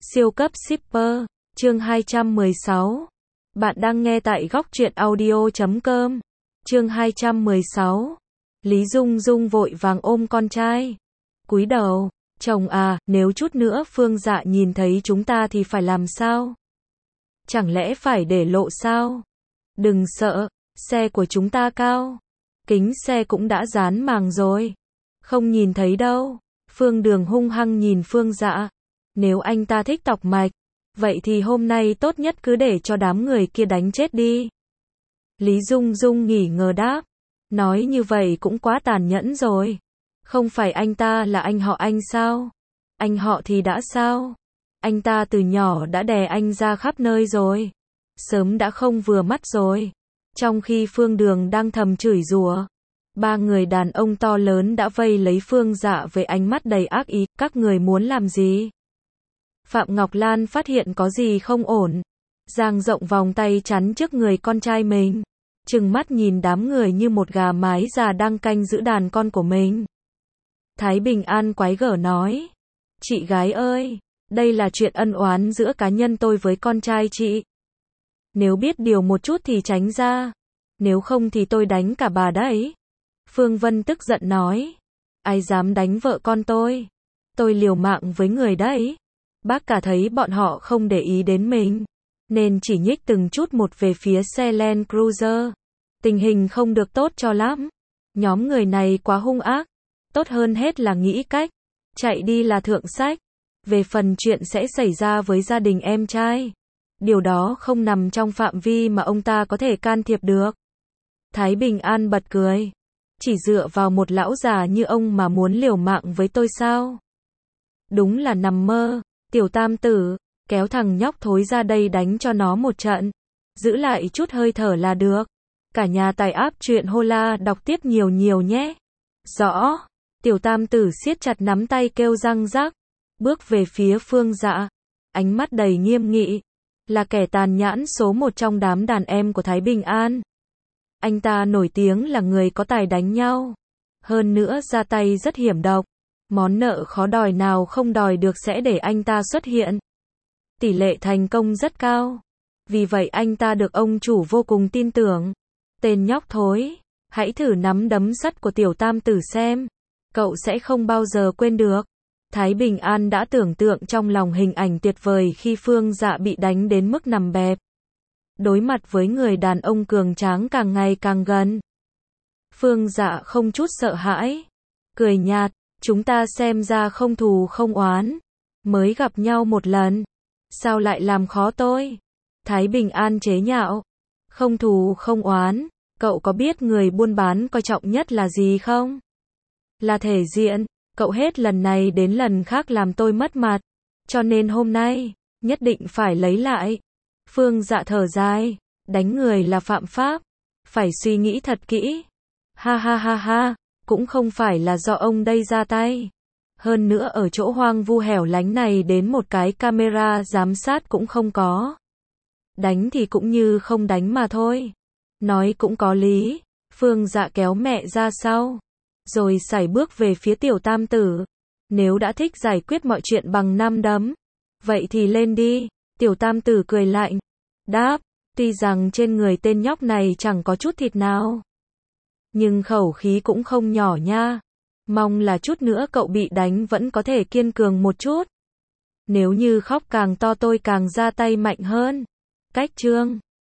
Siêu cấp shipper, chương 216. Bạn đang nghe tại góc truyện audio.com. Chương 216. Lý Dung Dung vội vàng ôm con trai. Cúi đầu, chồng à, nếu chút nữa Phương Dạ nhìn thấy chúng ta thì phải làm sao? Chẳng lẽ phải để lộ sao? Đừng sợ, xe của chúng ta cao. Kính xe cũng đã dán màng rồi. Không nhìn thấy đâu. Phương Đường hung hăng nhìn Phương Dạ. Nếu anh ta thích tọc mạch, vậy thì hôm nay tốt nhất cứ để cho đám người kia đánh chết đi. Lý Dung Dung nghỉ ngờ đáp. Nói như vậy cũng quá tàn nhẫn rồi. Không phải anh ta là anh họ anh sao? Anh họ thì đã sao? Anh ta từ nhỏ đã đè anh ra khắp nơi rồi. Sớm đã không vừa mắt rồi. Trong khi Phương Đường đang thầm chửi rủa, ba người đàn ông to lớn đã vây lấy Phương Dạ với ánh mắt đầy ác ý. Các người muốn làm gì? Phạm Ngọc Lan phát hiện có gì không ổn, dang rộng vòng tay chắn trước người con trai mình, trừng mắt nhìn đám người như một gà mái già đang canh giữ đàn con của mình. Thái Bình An quái gở nói, chị gái ơi, đây là chuyện ân oán giữa cá nhân tôi với con trai chị. Nếu biết điều một chút thì tránh ra, nếu không thì tôi đánh cả bà đấy. Phương Vân tức giận nói, ai dám đánh vợ con tôi liều mạng với người đấy. Bác cả thấy bọn họ không để ý đến mình, nên chỉ nhích từng chút một về phía xe Land Cruiser. Tình hình không được tốt cho lắm. Nhóm người này quá hung ác. Tốt hơn hết là nghĩ cách chạy đi là thượng sách. Về phần chuyện sẽ xảy ra với gia đình em trai, điều đó không nằm trong phạm vi mà ông ta có thể can thiệp được. Thái Bình An bật cười. Chỉ dựa vào một lão già như ông mà muốn liều mạng với tôi sao? Đúng là nằm mơ. Tiểu Tam Tử, kéo thằng nhóc thối ra đây đánh cho nó một trận. Giữ lại chút hơi thở là được. Cả nhà tài áp chuyện Hola đọc tiếp nhiều nhiều nhé. Rõ. Tiểu Tam Tử siết chặt nắm tay kêu răng rắc. Bước về phía Phương Dạ. Ánh mắt đầy nghiêm nghị. Là kẻ tàn nhẫn số một trong đám đàn em của Thái Bình An. Anh ta nổi tiếng là người có tài đánh nhau. Hơn nữa ra tay rất hiểm độc. Món nợ khó đòi nào không đòi được sẽ để anh ta xuất hiện. Tỷ lệ thành công rất cao. Vì vậy anh ta được ông chủ vô cùng tin tưởng. Tên nhóc thối, hãy thử nắm đấm sắt của Tiểu Tam Tử xem. Cậu sẽ không bao giờ quên được. Thái Bình An đã tưởng tượng trong lòng hình ảnh tuyệt vời khi Phương Dạ bị đánh đến mức nằm bẹp. Đối mặt với người đàn ông cường tráng càng ngày càng gần. Phương Dạ không chút sợ hãi. Cười nhạt. Chúng ta xem ra không thù không oán. Mới gặp nhau một lần. Sao lại làm khó tôi? Thái Bình An chế nhạo. Không thù không oán. Cậu có biết người buôn bán coi trọng nhất là gì không? Là thể diện. Cậu hết lần này đến lần khác làm tôi mất mặt. Cho nên hôm nay, nhất định phải lấy lại. Phương Dạ thở dài. Đánh người là phạm pháp. Phải suy nghĩ thật kỹ. Ha ha ha ha. Cũng không phải là do ông đây ra tay. Hơn nữa ở chỗ hoang vu hẻo lánh này đến một cái camera giám sát cũng không có. Đánh thì cũng như không đánh mà thôi. Nói cũng có lý. Phương Dạ kéo mẹ ra sau, rồi sải bước về phía Tiểu Tam Tử. Nếu đã thích giải quyết mọi chuyện bằng năm đấm, vậy thì lên đi. Tiểu Tam Tử cười lạnh. Đáp, tuy rằng trên người tên nhóc này chẳng có chút thịt nào, nhưng khẩu khí cũng không nhỏ nha. Mong là chút nữa cậu bị đánh vẫn có thể kiên cường một chút. Nếu như khóc càng to tôi càng ra tay mạnh hơn. Cách chương